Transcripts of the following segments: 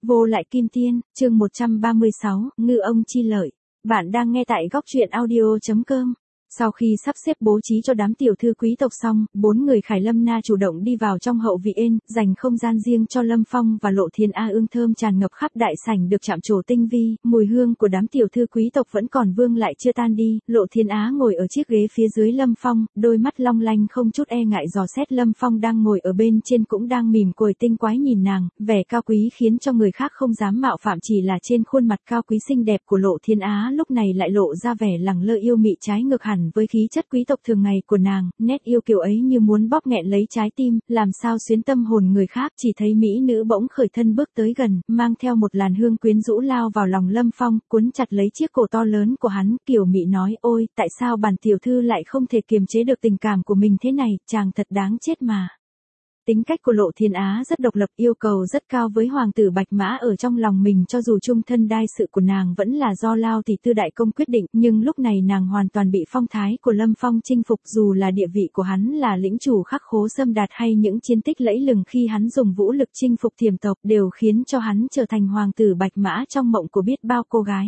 Vô lại kim tiên, chương 136, ngư ông chi lợi. Bạn đang nghe tại góc truyện audio.com. Sau khi sắp xếp bố trí cho đám tiểu thư quý tộc xong, 4 người Khải Lâm Na chủ động đi vào trong hậu viện, dành không gian riêng cho Lâm Phong và Lộ Thiên Á. Ương thơm tràn ngập khắp đại sảnh được chạm trổ tinh vi, mùi hương của đám tiểu thư quý tộc vẫn còn vương lại chưa tan đi. Lộ Thiên Á ngồi ở chiếc ghế phía dưới Lâm Phong, đôi mắt long lanh không chút e ngại dò xét Lâm Phong đang ngồi ở bên trên, cũng đang mỉm cười tinh quái nhìn nàng, vẻ cao quý khiến cho người khác không dám mạo phạm. Chỉ là trên khuôn mặt cao quý xinh đẹp của Lộ Thiên Á lúc này lại lộ ra vẻ lẳng lơ yêu mị, trái ngược hẳn với khí chất quý tộc thường ngày của nàng, nét yêu kiều ấy như muốn bóp nghẹn lấy trái tim, làm sao xuyến tâm hồn người khác. Chỉ thấy mỹ nữ bỗng khởi thân bước tới gần, mang theo một làn hương quyến rũ lao vào lòng Lâm Phong, cuốn chặt lấy chiếc cổ to lớn của hắn, kiều mị nói: "Ôi, tại sao bản tiểu thư lại không thể kiềm chế được tình cảm của mình thế này, chàng thật đáng chết mà." Tính cách của Lộ Thiên Á rất độc lập, yêu cầu rất cao với hoàng tử Bạch Mã ở trong lòng mình, cho dù chung thân đai sự của nàng vẫn là do Lao tỷ tư đại công quyết định, nhưng lúc này nàng hoàn toàn bị phong thái của Lâm Phong chinh phục. Dù là địa vị của hắn là lĩnh chủ khắc khố xâm đạt hay những chiến tích lẫy lừng khi hắn dùng vũ lực chinh phục Thiểm tộc, đều khiến cho hắn trở thành hoàng tử Bạch Mã trong mộng của biết bao cô gái.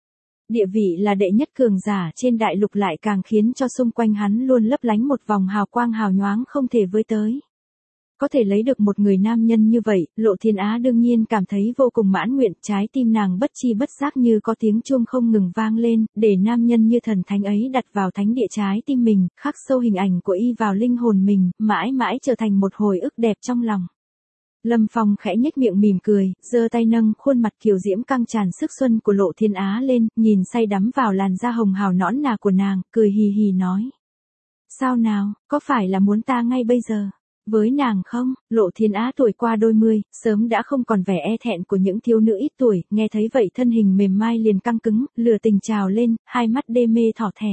Địa vị là đệ nhất cường giả trên đại lục lại càng khiến cho xung quanh hắn luôn lấp lánh một vòng hào quang hào nhoáng không thể với tới. Có thể lấy được một người nam nhân như vậy, Lộ Thiên Á đương nhiên cảm thấy vô cùng mãn nguyện. Trái tim nàng bất chi bất giác như có tiếng chuông không ngừng vang lên, để nam nhân như thần thánh ấy đặt vào thánh địa trái tim mình, khắc sâu hình ảnh của y vào linh hồn mình, mãi mãi trở thành một hồi ức đẹp trong lòng. Lâm Phong khẽ nhếch miệng mỉm cười, giơ tay nâng khuôn mặt kiều diễm căng tràn sức xuân của Lộ Thiên Á lên, nhìn say đắm vào làn da hồng hào nõn nà của nàng, cười hì hì nói: "Sao nào, có phải là muốn ta ngay bây giờ với nàng không?" Lộ Thiên Á tuổi qua đôi mươi, sớm đã không còn vẻ e thẹn của những thiếu nữ ít tuổi, nghe thấy vậy thân hình mềm mai liền căng cứng, lửa tình trào lên, hai mắt đê mê thỏ thẻ.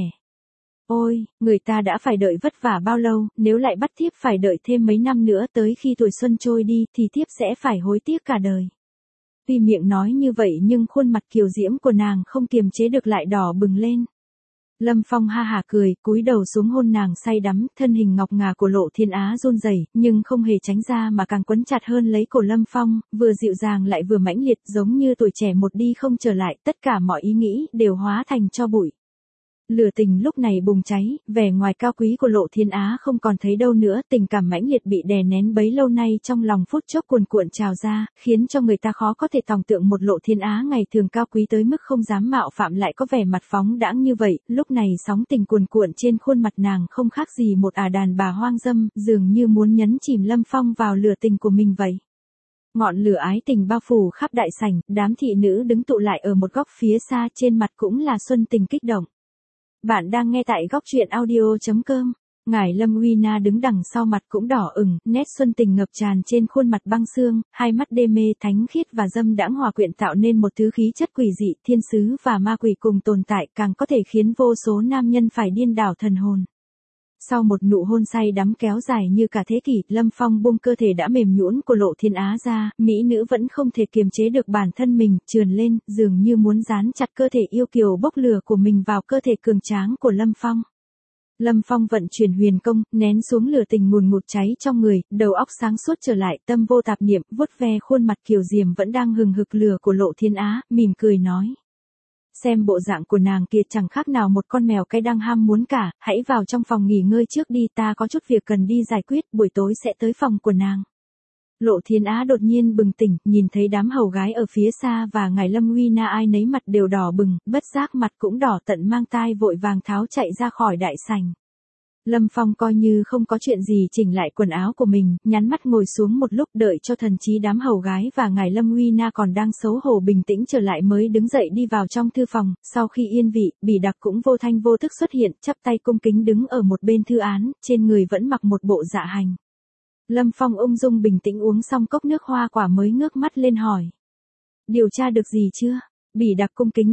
"Ôi, người ta đã phải đợi vất vả bao lâu, nếu lại bắt thiếp phải đợi thêm mấy năm nữa, tới khi tuổi xuân trôi đi, thì thiếp sẽ phải hối tiếc cả đời." Tuy miệng nói như vậy nhưng khuôn mặt kiều diễm của nàng không kiềm chế được lại đỏ bừng lên. Lâm Phong ha hả cười, cúi đầu xuống hôn nàng say đắm, thân hình ngọc ngà của Lộ Thiên Á run rẩy, nhưng không hề tránh ra mà càng quấn chặt hơn lấy cổ Lâm Phong, vừa dịu dàng lại vừa mãnh liệt, giống như tuổi trẻ một đi không trở lại, tất cả mọi ý nghĩ đều hóa thành tro bụi. Lửa tình lúc này bùng cháy, vẻ ngoài cao quý của Lộ Thiên Á không còn thấy đâu nữa, tình cảm mãnh liệt bị đè nén bấy lâu nay trong lòng phút chốc cuồn cuộn trào ra, khiến cho người ta khó có thể tưởng tượng một Lộ Thiên Á ngày thường cao quý tới mức không dám mạo phạm lại có vẻ mặt phóng đãng như vậy. Lúc này sóng tình cuồn cuộn trên khuôn mặt nàng không khác gì một đàn bà hoang dâm, dường như muốn nhấn chìm Lâm Phong vào lửa tình của mình vậy. Ngọn lửa ái tình bao phủ khắp đại sảnh, đám thị nữ đứng tụ lại ở một góc phía xa, trên mặt cũng là xuân tình kích động. Bạn đang nghe tại góc truyện audio.com. Ngải Lâm Uy Na đứng đằng sau, mặt cũng đỏ ửng, nét xuân tình ngập tràn trên khuôn mặt băng xương, hai mắt đê mê thánh khiết và dâm đãng hòa quyện tạo nên một thứ khí chất quỷ dị, thiên sứ và ma quỷ cùng tồn tại, càng có thể khiến vô số nam nhân phải điên đảo thần hồn. Sau một nụ hôn say đắm kéo dài như cả thế kỷ, Lâm Phong buông cơ thể đã mềm nhũn của Lộ Thiên Á ra, mỹ nữ vẫn không thể kiềm chế được bản thân mình, trườn lên, dường như muốn dán chặt cơ thể yêu kiều bốc lửa của mình vào cơ thể cường tráng của Lâm Phong. Lâm Phong vận chuyển huyền công, nén xuống lửa tình ngùn ngụt cháy trong người, đầu óc sáng suốt trở lại, tâm vô tạp niệm, vuốt ve khuôn mặt kiều diễm vẫn đang hừng hực lửa của Lộ Thiên Á, mỉm cười nói: "Xem bộ dạng của nàng kia chẳng khác nào một con mèo cái đang ham muốn cả, hãy vào trong phòng nghỉ ngơi trước đi, ta có chút việc cần đi giải quyết, buổi tối sẽ tới phòng của nàng." Lộ Thiên Á đột nhiên bừng tỉnh, nhìn thấy đám hầu gái ở phía xa và ngài Lâm Uy Na ai nấy mặt đều đỏ bừng, bất giác mặt cũng đỏ tận mang tai, vội vàng tháo chạy ra khỏi đại sảnh. Lâm Phong coi như không có chuyện gì chỉnh lại quần áo của mình, nhắm mắt ngồi xuống một lúc, đợi cho thần trí đám hầu gái và ngài Lâm Uy Na còn đang xấu hổ bình tĩnh trở lại mới đứng dậy đi vào trong thư phòng. Sau khi yên vị, Bỉ Đặc cũng vô thanh vô tức xuất hiện, chắp tay cung kính đứng ở một bên thư án, trên người vẫn mặc một bộ dạ hành. Lâm Phong ung dung bình tĩnh uống xong cốc nước hoa quả mới ngước mắt lên hỏi: "Điều tra được gì chưa?" Bỉ Đặc cung kính đáp: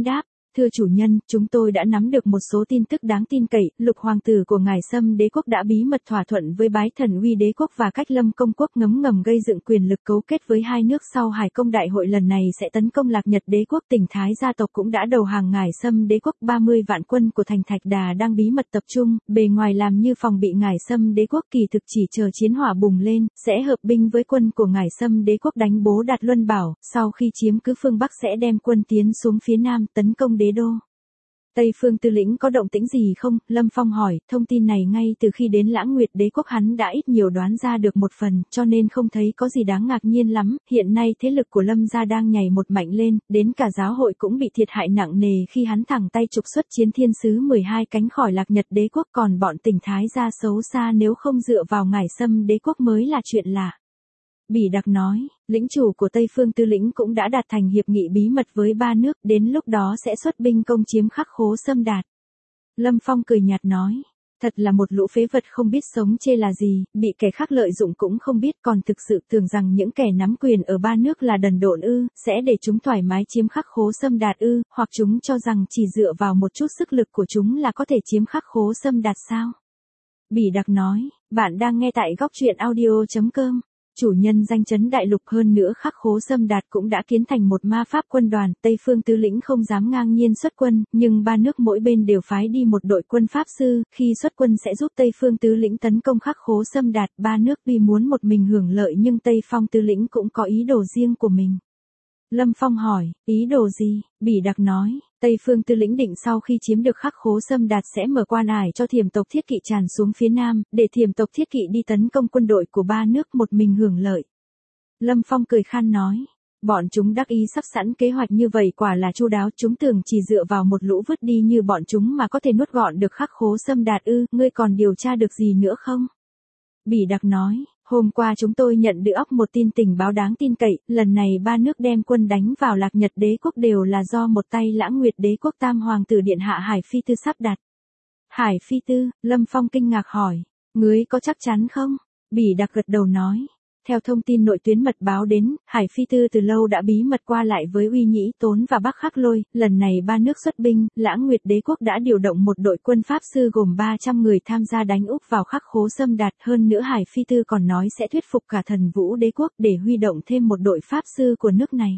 thưa chủ nhân, chúng tôi đã nắm được một số tin tức đáng tin cậy, Lục hoàng tử của ngài Sâm đế quốc đã bí mật thỏa thuận với Bái Thần Uy đế quốc và Cách Lâm công quốc ngấm ngầm gây dựng quyền lực cấu kết với hai nước sau Hải Công đại hội lần này sẽ tấn công Lạc Nhật đế quốc. Tỉnh Thái gia tộc cũng đã đầu hàng ngài Sâm đế quốc. 30 vạn quân của thành Thạch Đà đang bí mật tập trung, bề ngoài làm như phòng bị ngài Sâm đế quốc, kỳ thực chỉ chờ chiến hỏa bùng lên, sẽ hợp binh với quân của ngài Sâm đế quốc đánh Bố Đạt Luân Bảo, sau khi chiếm cứ phương Bắc sẽ đem quân tiến xuống phía Nam tấn công đế đô. Tây Phương Tư lĩnh có động tĩnh gì không? Lâm Phong hỏi. Thông tin này ngay từ khi đến Lãng Nguyệt đế quốc hắn đã ít nhiều đoán ra được một phần, cho nên không thấy có gì đáng ngạc nhiên lắm. Hiện nay thế lực của Lâm gia đang nhảy một mạnh lên, đến cả giáo hội cũng bị thiệt hại nặng nề khi hắn thẳng tay trục xuất Chiến Thiên sứ 12 cánh khỏi Lạc Nhật đế quốc, còn bọn Tỉnh Thái gia xấu xa nếu không dựa vào ngải Sâm đế quốc mới là chuyện lạ. Bỉ Đặc nói, lĩnh chủ của Tây Phương Tư lĩnh cũng đã đạt thành hiệp nghị bí mật với ba nước, đến lúc đó sẽ xuất binh công chiếm Khắc Khố Sâm Đạt. Lâm Phong cười nhạt nói, thật là một lũ phế vật không biết sống chê là gì, bị kẻ khác lợi dụng cũng không biết, còn thực sự tưởng rằng những kẻ nắm quyền ở ba nước là đần độn ư, sẽ để chúng thoải mái chiếm Khắc Khố Sâm Đạt ư, hoặc chúng cho rằng chỉ dựa vào một chút sức lực của chúng là có thể chiếm Khắc Khố Sâm Đạt sao? Bỉ Đặc nói, bạn đang nghe tại góc truyện audio.com. Chủ nhân danh chấn đại lục, hơn nữa Khắc Khố Sâm Đạt cũng đã kiến thành một ma pháp quân đoàn. Tây Phương Tư lĩnh không dám ngang nhiên xuất quân, nhưng ba nước mỗi bên đều phái đi một đội quân pháp sư, khi xuất quân sẽ giúp Tây Phương Tư lĩnh tấn công Khắc Khố Sâm Đạt. Ba nước tuy muốn một mình hưởng lợi nhưng Tây Phong Tư lĩnh cũng có ý đồ riêng của mình. Lâm Phong hỏi, ý đồ gì? Bỉ Đặc nói, Tây Phương Tư lĩnh định sau khi chiếm được Khắc Khố Sâm Đạt sẽ mở quan ải cho Thiểm tộc Thiết Kỵ tràn xuống phía Nam, để Thiểm tộc Thiết Kỵ đi tấn công quân đội của ba nước một mình hưởng lợi. Lâm Phong cười khan nói, bọn chúng đắc ý sắp sẵn kế hoạch như vậy quả là chu đáo, chúng tưởng chỉ dựa vào một lũ vứt đi như bọn chúng mà có thể nuốt gọn được Khắc Khố Sâm Đạt ư, ngươi còn điều tra được gì nữa không? Bỉ Đặc nói, hôm qua chúng tôi nhận được một tin tình báo đáng tin cậy, lần này ba nước đem quân đánh vào Lạc Nhật đế quốc đều là do một tay Lãng Nguyệt đế quốc Tam hoàng tử điện hạ Hải Phi Tư sắp đặt. Hải Phi Tư? Lâm Phong kinh ngạc hỏi, ngươi có chắc chắn không? Bỉ Đặc gật đầu nói, theo thông tin nội tuyến mật báo đến, Hải Phi Tư từ lâu đã bí mật qua lại với Uy Nhĩ Tốn và Bắc Khắc Lôi, lần này ba nước xuất binh, Lãng Nguyệt đế quốc đã điều động một đội quân pháp sư gồm 300 người tham gia đánh úp vào Khắc Khố Sâm Đạt, hơn nữa Hải Phi Tư còn nói sẽ thuyết phục cả Thần Vũ đế quốc để huy động thêm một đội pháp sư của nước này.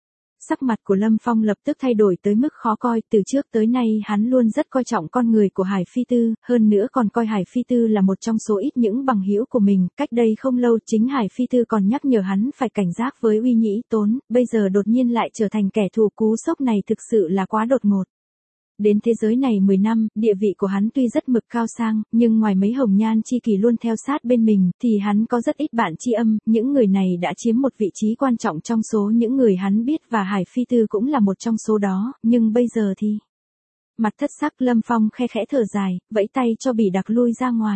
Sắc mặt của Lâm Phong lập tức thay đổi tới mức khó coi, từ trước tới nay hắn luôn rất coi trọng con người của Hải Phi Tư, hơn nữa còn coi Hải Phi Tư là một trong số ít những bằng hữu của mình. Cách đây không lâu chính Hải Phi Tư còn nhắc nhở hắn phải cảnh giác với Uy Nhĩ Tốn, bây giờ đột nhiên lại trở thành kẻ thù, cú sốc này thực sự là quá đột ngột. Đến thế giới này 10 năm, địa vị của hắn tuy rất mực cao sang, nhưng ngoài mấy hồng nhan chi kỷ luôn theo sát bên mình, thì hắn có rất ít bạn tri âm, những người này đã chiếm một vị trí quan trọng trong số những người hắn biết và Hải Phi Tư cũng là một trong số đó, nhưng bây giờ thì... Mặt thất sắc, Lâm Phong khe khẽ thở dài, vẫy tay cho Bỉ Đặc lui ra ngoài.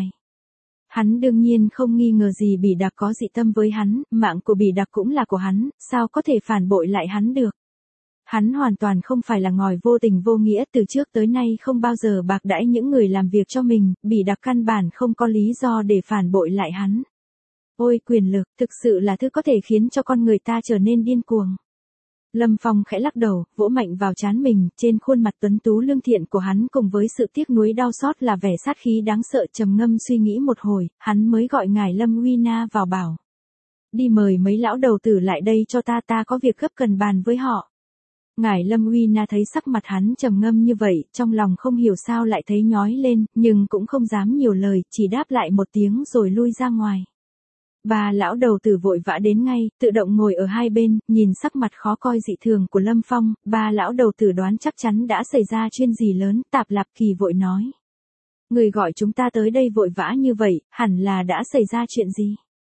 Hắn đương nhiên không nghi ngờ gì Bỉ Đặc có dị tâm với hắn, mạng của Bỉ Đặc cũng là của hắn, sao có thể phản bội lại hắn được. Hắn hoàn toàn không phải là ngòi vô tình vô nghĩa, từ trước tới nay không bao giờ bạc đãi những người làm việc cho mình, Bỉ Đặc căn bản không có lý do để phản bội lại hắn. Ôi quyền lực, thực sự là thứ có thể khiến cho con người ta trở nên điên cuồng. Lâm Phong khẽ lắc đầu, vỗ mạnh vào trán mình, trên khuôn mặt tuấn tú lương thiện của hắn cùng với sự tiếc nuối đau xót là vẻ sát khí đáng sợ. Trầm ngâm suy nghĩ một hồi, hắn mới gọi ngài Lâm Uy Na vào bảo. Đi mời mấy lão đầu tử lại đây cho ta có việc gấp cần bàn với họ. Ngài Lâm Uy Na thấy sắc mặt hắn trầm ngâm như vậy, trong lòng không hiểu sao lại thấy nhói lên, nhưng cũng không dám nhiều lời, chỉ đáp lại một tiếng rồi lui ra ngoài. Ba lão đầu tử vội vã đến ngay, tự động ngồi ở hai bên, nhìn sắc mặt khó coi dị thường của Lâm Phong, ba lão đầu tử đoán chắc chắn đã xảy ra chuyện gì lớn. Tạp Lạp Kỳ vội nói. Người gọi chúng ta tới đây vội vã như vậy, hẳn là đã xảy ra chuyện gì?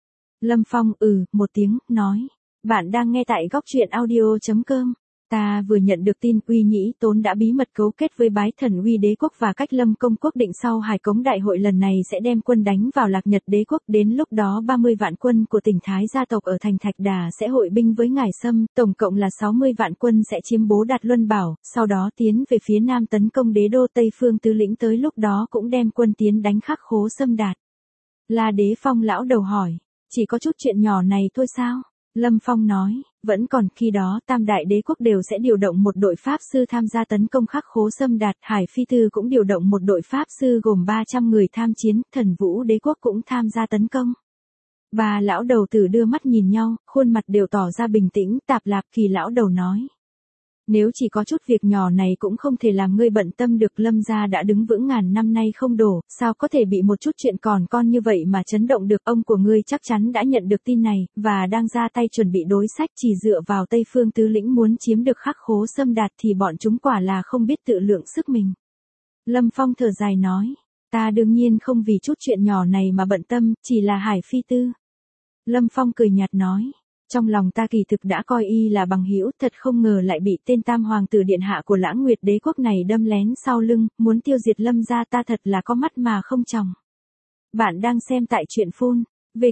Lâm Phong một tiếng, nói. Bạn đang nghe tại góc truyện audio.com. Ta vừa nhận được tin Uy Nhĩ Tốn đã bí mật cấu kết với Bái Thần Uy đế quốc và Cách Lâm công quốc định sau Hải Cống đại hội lần này sẽ đem quân đánh vào Lạc Nhật đế quốc, đến lúc đó 30 vạn quân của Tỉnh Thái gia tộc ở thành Thạch Đà sẽ hội binh với ngài Sâm, tổng cộng là 60 vạn quân sẽ chiếm Bố Đạt Luân Bảo, sau đó tiến về phía Nam tấn công đế đô Tây Phương Tư lĩnh, tới lúc đó cũng đem quân tiến đánh Khắc Khố Sâm Đạt. La Đế Phong lão đầu hỏi, chỉ có chút chuyện nhỏ này thôi sao? Lâm Phong nói, vẫn còn khi đó tam đại đế quốc đều sẽ điều động một đội pháp sư tham gia tấn công Khắc Khố Xâm Đạt, Hải Phi Tư cũng điều động một đội pháp sư gồm 300 người tham chiến, Thần Vũ đế quốc cũng tham gia tấn công. Ba lão đầu tử đưa mắt nhìn nhau, khuôn mặt đều tỏ ra bình tĩnh. Tạp Lạp Kỳ lão đầu nói. Nếu chỉ có chút việc nhỏ này cũng không thể làm ngươi bận tâm được, Lâm gia đã đứng vững ngàn năm nay không đổ, sao có thể bị một chút chuyện còn con như vậy mà chấn động được. Ông của ngươi chắc chắn đã nhận được tin này, và đang ra tay chuẩn bị đối sách. Chỉ dựa vào Tây Phương Tứ Lĩnh muốn chiếm được Khắc Khố Xâm Đạt thì bọn chúng quả là không biết tự lượng sức mình. Lâm Phong thở dài nói, ta đương nhiên không vì chút chuyện nhỏ này mà bận tâm, chỉ là Hải Phi Tư. Lâm Phong cười nhạt nói. Trong lòng ta kỳ thực đã coi y là bằng hữu, thật không ngờ lại bị tên tam hoàng tử điện hạ của Lãng Nguyệt đế quốc này đâm lén sau lưng, muốn tiêu diệt Lâm gia ta, thật là có mắt mà không tròng. Bạn đang xem tại truyện phun,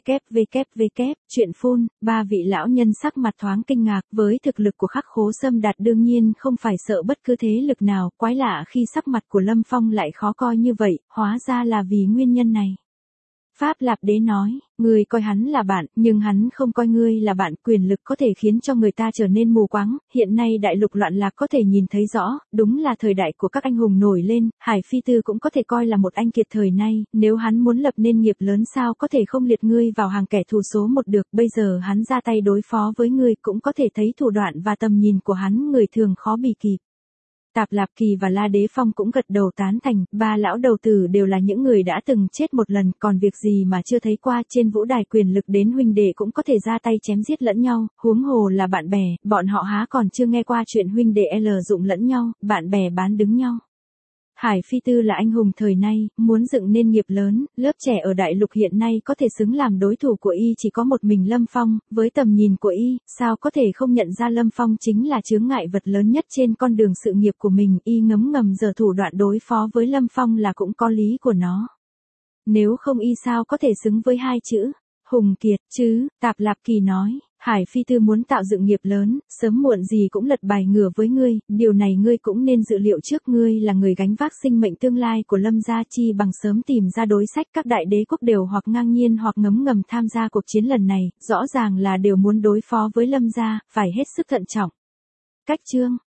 truyện phun. Ba vị lão nhân sắc mặt thoáng kinh ngạc, với thực lực của Khắc Khố Xâm Đạt đương nhiên không phải sợ bất cứ thế lực nào, quái lạ khi sắc mặt của Lâm Phong lại khó coi như vậy, hóa ra là vì nguyên nhân này. Pháp Lạp Đế nói, ngươi coi hắn là bạn, nhưng hắn không coi ngươi là bạn. Quyền lực có thể khiến cho người ta trở nên mù quáng, hiện nay đại lục loạn lạc có thể nhìn thấy rõ, đúng là thời đại của các anh hùng nổi lên. Hải Phi Tư cũng có thể coi là một anh kiệt thời nay, nếu hắn muốn lập nên nghiệp lớn sao có thể không liệt ngươi vào hàng kẻ thù số một được. Bây giờ hắn ra tay đối phó với ngươi, cũng có thể thấy thủ đoạn và tầm nhìn của hắn người thường khó bì kịp. Tạp Lạp Kỳ và La Đế Phong cũng gật đầu tán thành, ba lão đầu tử đều là những người đã từng chết một lần, còn việc gì mà chưa thấy qua. Trên vũ đài quyền lực đến huynh đệ cũng có thể ra tay chém giết lẫn nhau, huống hồ là bạn bè, bọn họ há còn chưa nghe qua chuyện huynh đệ lợi dụng lẫn nhau, bạn bè bán đứng nhau. Hải Phi Tư là anh hùng thời nay, muốn dựng nên nghiệp lớn, lớp trẻ ở đại lục hiện nay có thể xứng làm đối thủ của y chỉ có một mình Lâm Phong. Với tầm nhìn của y, sao có thể không nhận ra Lâm Phong chính là chướng ngại vật lớn nhất trên con đường sự nghiệp của mình. Y ngấm ngầm giở thủ đoạn đối phó với Lâm Phong là cũng có lý của nó. Nếu không y sao có thể xứng với hai chữ hùng kiệt chứ. Tạp Lạp Kỳ nói, Hải Phi Tư muốn tạo dựng nghiệp lớn, sớm muộn gì cũng lật bài ngửa với ngươi, điều này ngươi cũng nên dự liệu trước. Ngươi là người gánh vác sinh mệnh tương lai của Lâm gia, chi bằng sớm tìm ra đối sách. Các đại đế quốc đều hoặc ngang nhiên hoặc ngấm ngầm tham gia cuộc chiến lần này, rõ ràng là đều muốn đối phó với Lâm gia, phải hết sức thận trọng. Cách chương